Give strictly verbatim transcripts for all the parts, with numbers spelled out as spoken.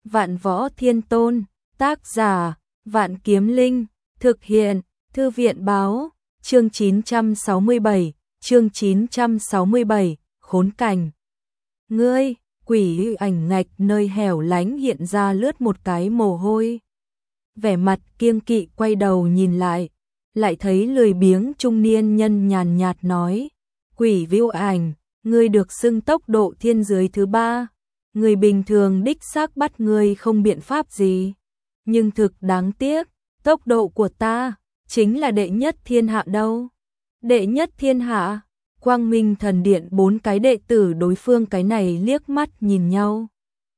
Vạn Võ Thiên Tôn, tác giả, Vạn Kiếm Linh, thực hiện, Thư viện báo, chương chín trăm sáu mươi bảy, chương chín trăm sáu mươi bảy, khốn cảnh. Ngươi, quỷ ảnh ngạch nơi hẻo lánh hiện ra lướt một cái mồ hôi. Vẻ mặt kiêng kỵ quay đầu nhìn lại, lại thấy lười biếng trung niên nhân nhàn nhạt nói, quỷ viu ảnh, ngươi được xưng tốc độ thiên giới thứ ba, người bình thường đích xác bắt ngươi không biện pháp gì, nhưng thực đáng tiếc, tốc độ của ta chính là đệ nhất thiên hạ đâu. Đệ nhất thiên hạ? Quang Minh Thần Điện bốn cái đệ tử đối phương cái này liếc mắt nhìn nhau,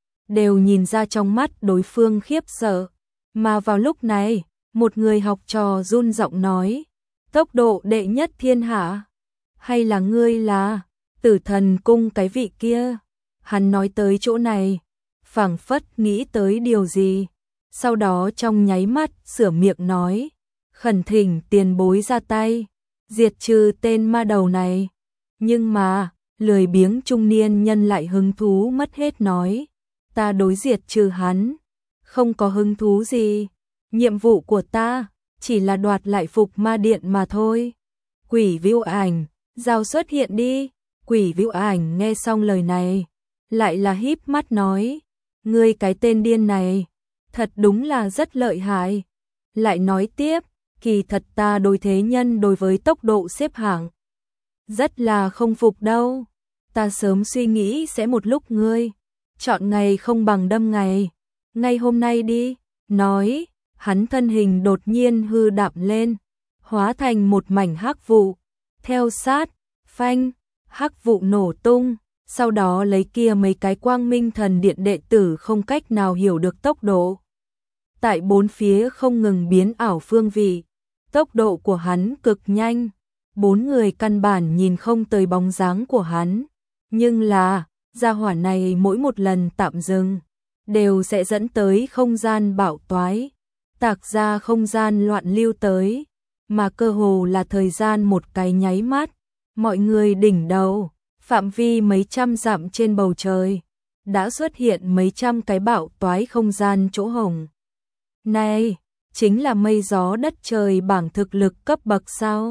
đều nhìn ra trong mắt đối phương khiếp sợ, mà vào lúc này, một người học trò run giọng nói, tốc độ đệ nhất thiên hạ? Hay là ngươi là Tử Thần Cung cái vị kia? Hắn nói tới chỗ này, phảng phất nghĩ tới điều gì, sau đó trong nháy mắt sửa miệng nói, khẩn thỉnh tiền bối ra tay, diệt trừ tên ma đầu này. Nhưng mà, lười biếng trung niên nhân lại hứng thú mất hết nói, ta đối diệt trừ hắn, không có hứng thú gì, nhiệm vụ của ta chỉ là đoạt lại Phục Ma Điện mà thôi. Quỷ viu ảnh, giao xuất hiện đi. Quỷ viu ảnh nghe xong lời này, lại là híp mắt nói, ngươi cái tên điên này, thật đúng là rất lợi hại. Lại nói tiếp, kỳ thật ta đối thế nhân đối với tốc độ xếp hạng rất là không phục đâu. Ta sớm suy nghĩ sẽ một lúc ngươi chọn ngày không bằng đâm ngày, ngay hôm nay đi. Nói, hắn thân hình đột nhiên hư đạm lên, hóa thành một mảnh hắc vụ, theo sát, phanh, hắc vụ nổ tung, sau đó lấy kia mấy cái Quang Minh Thần Điện đệ tử không cách nào hiểu được tốc độ. Tại bốn phía không ngừng biến ảo phương vị, tốc độ của hắn cực nhanh, bốn người căn bản nhìn không tới bóng dáng của hắn, nhưng là, gia hỏa này mỗi một lần tạm dừng, đều sẽ dẫn tới không gian bạo toái, tạc ra không gian loạn lưu tới, mà cơ hồ là thời gian một cái nháy mắt, mọi người đỉnh đầu, phạm vi mấy trăm dặm trên bầu trời, đã xuất hiện mấy trăm cái bạo toái không gian chỗ hổng. Này, chính là mây gió đất trời bảng thực lực cấp bậc sao?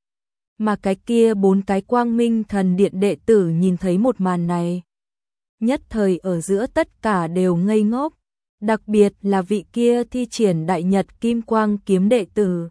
Mà cái kia bốn cái Quang Minh Thần Điện đệ tử nhìn thấy một màn này, nhất thời ở giữa tất cả đều ngây ngốc, đặc biệt là vị kia thi triển Đại Nhật Kim Quang kiếm đệ tử.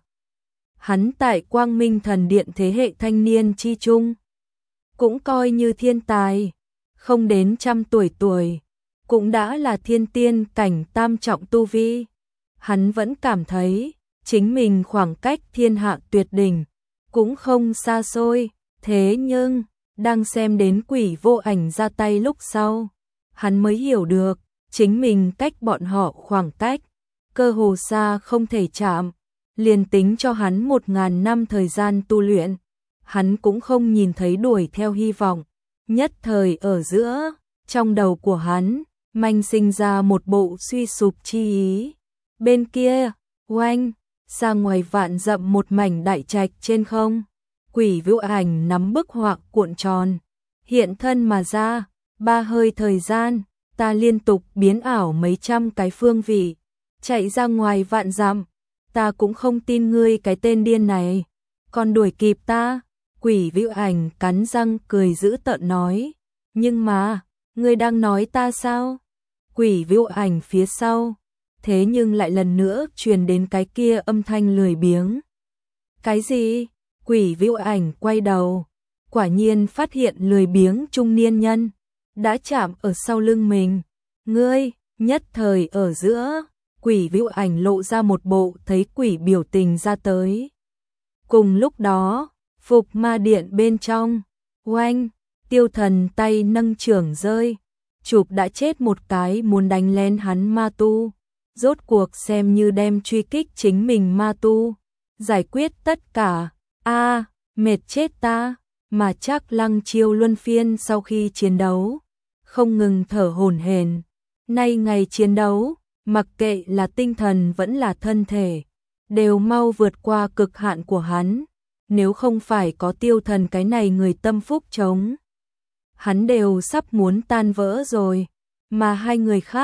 Hắn tại Quang Minh Thần Điện thế hệ thanh niên chi trung, cũng coi như thiên tài, không đến trăm tuổi tuổi, cũng đã là thiên tiên cảnh tam trọng tu vi. Hắn vẫn cảm thấy, chính mình khoảng cách thiên hạ tuyệt đỉnh, cũng không xa xôi, thế nhưng, đang xem đến quỷ vô ảnh ra tay lúc sau, hắn mới hiểu được, chính mình cách bọn họ khoảng cách, cơ hồ xa không thể chạm, liền tính cho hắn một ngàn năm thời gian tu luyện, hắn cũng không nhìn thấy đuổi theo hy vọng. Nhất thời ở giữa, trong đầu của hắn, manh sinh ra một bộ suy sụp chi ý. Bên kia, oanh, xa ngoài vạn dặm một mảnh đại trạch trên không, quỷ viu ảnh nắm bức họa cuộn tròn, hiện thân mà ra, ba hơi thời gian, ta liên tục biến ảo mấy trăm cái phương vị, chạy ra ngoài vạn dặm, ta cũng không tin ngươi cái tên điên này, còn đuổi kịp ta. Quỷ viu ảnh cắn răng cười dữ tợn nói, nhưng mà, ngươi đang nói ta sao? Quỷ viu ảnh phía sau, thế nhưng lại lần nữa truyền đến cái kia âm thanh lười biếng. Cái gì? Quỷ viu ảnh quay đầu, quả nhiên phát hiện lười biếng trung niên nhân, đã chạm ở sau lưng mình. Ngươi, nhất thời ở giữa, quỷ viu ảnh lộ ra một bộ thấy quỷ biểu tình ra tới. Cùng lúc đó, Phục Ma Điện bên trong, oanh, Tiêu Thần tay nâng trưởng rơi, chụp đã chết một cái muốn đánh lên hắn ma tu, rốt cuộc xem như đem truy kích chính mình ma tu, giải quyết tất cả, a à, mệt chết ta, mà chắc Lăng Chiêu luân phiên sau khi chiến đấu, không ngừng thở hổn hển. Nay ngày chiến đấu, mặc kệ là tinh thần vẫn là thân thể, đều mau vượt qua cực hạn của hắn. Nếu không phải có Tiêu Thần cái này người tâm phúc chống, hắn đều sắp muốn tan vỡ rồi. Mà hai người khác,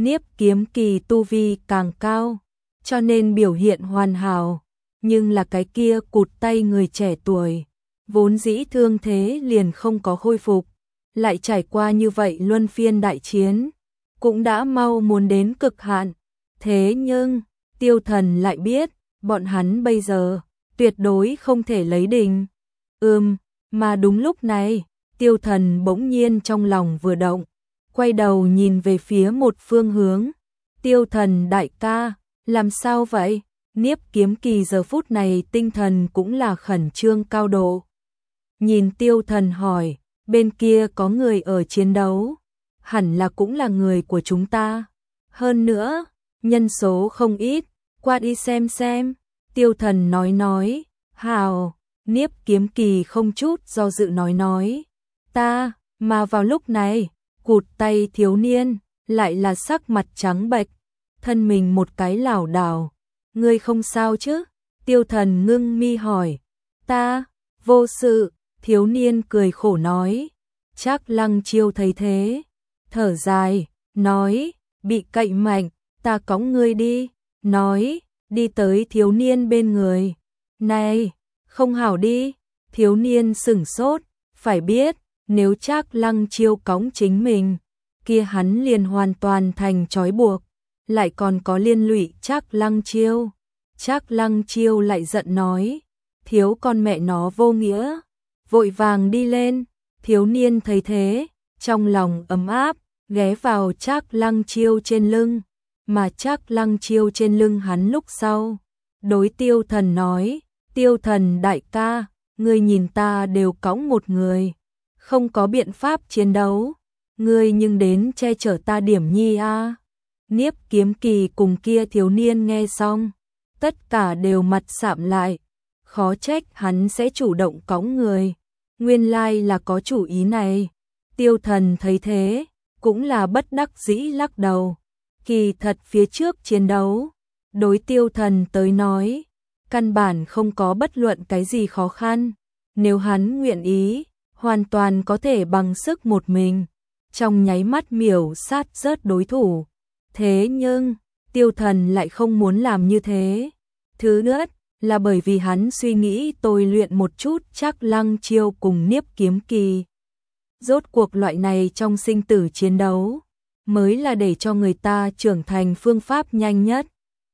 Niếp Kiếm Kỳ tu vi càng cao, cho nên biểu hiện hoàn hảo, nhưng là cái kia cụt tay người trẻ tuổi, vốn dĩ thương thế liền không có khôi phục, lại trải qua như vậy luân phiên đại chiến, cũng đã mau muốn đến cực hạn. Thế nhưng, Tiêu Thần lại biết, bọn hắn bây giờ tuyệt đối không thể lấy đỉnh. Ừm, mà đúng lúc này, Tiêu Thần bỗng nhiên trong lòng vừa động, quay đầu nhìn về phía một phương hướng. Tiêu Thần đại ca, làm sao vậy? Niếp Kiếm Kỳ giờ phút này tinh thần cũng là khẩn trương cao độ. Nhìn Tiêu Thần hỏi, bên kia có người ở chiến đấu, hẳn là cũng là người của chúng ta. Hơn nữa, nhân số không ít, qua đi xem xem. Tiêu Thần nói nói, hào, Niếp Kiếm Kỳ không chút do dự nói nói, ta, mà vào lúc này, cụt tay thiếu niên, lại là sắc mặt trắng bệch, thân mình một cái lảo đảo. Ngươi không sao chứ? Tiêu Thần ngưng mi hỏi. Ta, vô sự, thiếu niên cười khổ nói. Trác Lăng Chiêu thấy thế, thở dài, nói, bị cậy mạnh, ta cõng ngươi đi, nói, đi tới thiếu niên bên người. Này, không hảo đi, thiếu niên sửng sốt, phải biết, nếu Trác Lăng Chiêu cõng chính mình, kia hắn liền hoàn toàn thành trói buộc, lại còn có liên lụy Trác Lăng Chiêu. Trác Lăng Chiêu lại giận nói, thiếu con mẹ nó vô nghĩa, vội vàng đi lên. Thiếu niên thấy thế, trong lòng ấm áp, ghé vào Trác Lăng Chiêu trên lưng, mà Trác Lăng Chiêu trên lưng hắn lúc sau. Đối Tiêu Thần nói, Tiêu Thần đại ca, ngươi nhìn ta đều cõng một người, không có biện pháp chiến đấu, ngươi nhưng đến che chở ta điểm nhi a. Niếp Kiếm Kỳ cùng kia thiếu niên nghe xong, tất cả đều mặt sạm lại, khó trách hắn sẽ chủ động cõng người, nguyên lai là có chủ ý này. Tiêu Thần thấy thế, cũng là bất đắc dĩ lắc đầu, kỳ thật phía trước chiến đấu, đối Tiêu Thần tới nói, căn bản không có bất luận cái gì khó khăn, nếu hắn nguyện ý, hoàn toàn có thể bằng sức một mình, trong nháy mắt miểu sát rớt đối thủ. Thế nhưng, Tiêu Thần lại không muốn làm như thế. Thứ nữa là bởi vì hắn suy nghĩ tôi luyện một chút Trác Lăng Chiêu cùng Niếp Kiếm Kỳ. Rốt cuộc loại này trong sinh tử chiến đấu, mới là để cho người ta trưởng thành phương pháp nhanh nhất.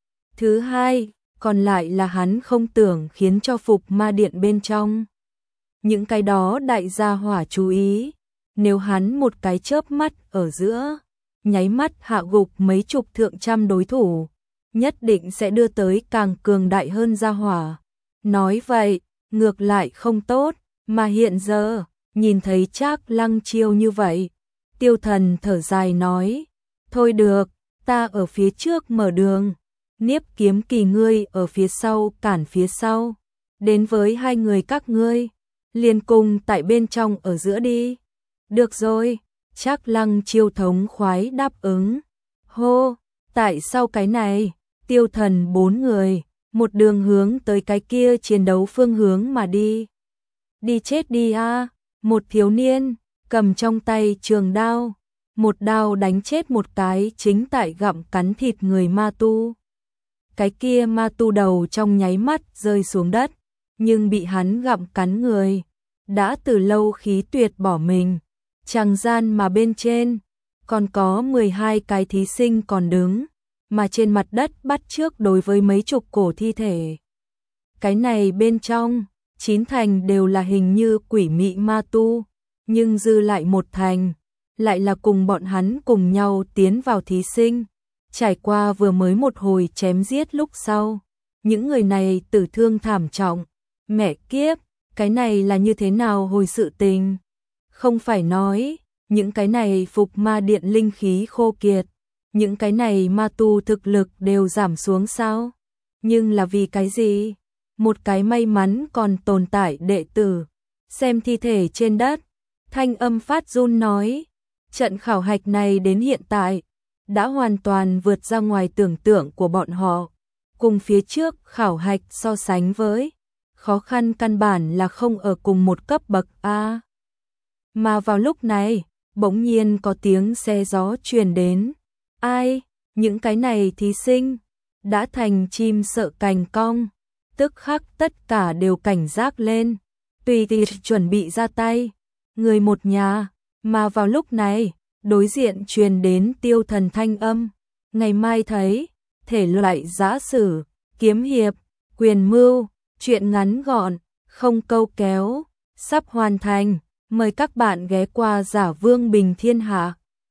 Thứ hai, còn lại là hắn không tưởng khiến cho Phục Ma Điện bên trong những cái đó đại gia hỏa chú ý, nếu hắn một cái chớp mắt ở giữa, nháy mắt hạ gục mấy chục thượng trăm đối thủ, nhất định sẽ đưa tới càng cường đại hơn gia hỏa. Nói vậy, ngược lại không tốt, mà hiện giờ, nhìn thấy Trác Lăng Chiêu như vậy, Tiêu Thần thở dài nói, thôi được, ta ở phía trước mở đường, Niếp Kiếm Kỳ ngươi ở phía sau cản phía sau, đến với hai người các ngươi, liền cùng tại bên trong ở giữa đi. Được rồi, Trác Lăng Chiêu thống khoái đáp ứng. Hô, tại sao cái này? Tiêu Thần bốn người, một đường hướng tới cái kia chiến đấu phương hướng mà đi. Đi chết đi a, một thiếu niên, cầm trong tay trường đao, một đao đánh chết một cái chính tại gặm cắn thịt người ma tu. Cái kia ma tu đầu trong nháy mắt rơi xuống đất, nhưng bị hắn gặm cắn người, đã từ lâu khí tuyệt bỏ mình. Tràng gian mà bên trên, còn có mười hai cái thí sinh còn đứng, mà trên mặt đất bắt trước đối với mấy chục cổ thi thể. Cái này bên trong, chín thành đều là hình như quỷ mị ma tu, nhưng dư lại một thành, lại là cùng bọn hắn cùng nhau tiến vào thí sinh. Trải qua vừa mới một hồi chém giết lúc sau, những người này tử thương thảm trọng. Mẹ kiếp, cái này là như thế nào hồi sự tình? Không phải nói, những cái này Phục Ma Điện linh khí khô kiệt, những cái này ma tu thực lực đều giảm xuống sao? Nhưng là vì cái gì? Một cái may mắn còn tồn tại đệ tử, xem thi thể trên đất, thanh âm phát run nói, trận khảo hạch này đến hiện tại, đã hoàn toàn vượt ra ngoài tưởng tượng của bọn họ, cùng phía trước khảo hạch so sánh với, khó khăn căn bản là không ở cùng một cấp bậc A. Mà vào lúc này, bỗng nhiên có tiếng xe gió truyền đến, Ai, những cái này thí sinh đã thành chim sợ cành cong, tức khắc tất cả đều cảnh giác lên, tùy tùy chuẩn bị ra tay, người một nhà, mà vào lúc này, đối diện truyền đến Tiêu Thần thanh âm, ngày mai thấy, thể loại giã sử, kiếm hiệp, quyền mưu, truyện ngắn gọn, không câu kéo, sắp hoàn thành, mời các bạn ghé qua Giả Vương Bình Thiên Hạ.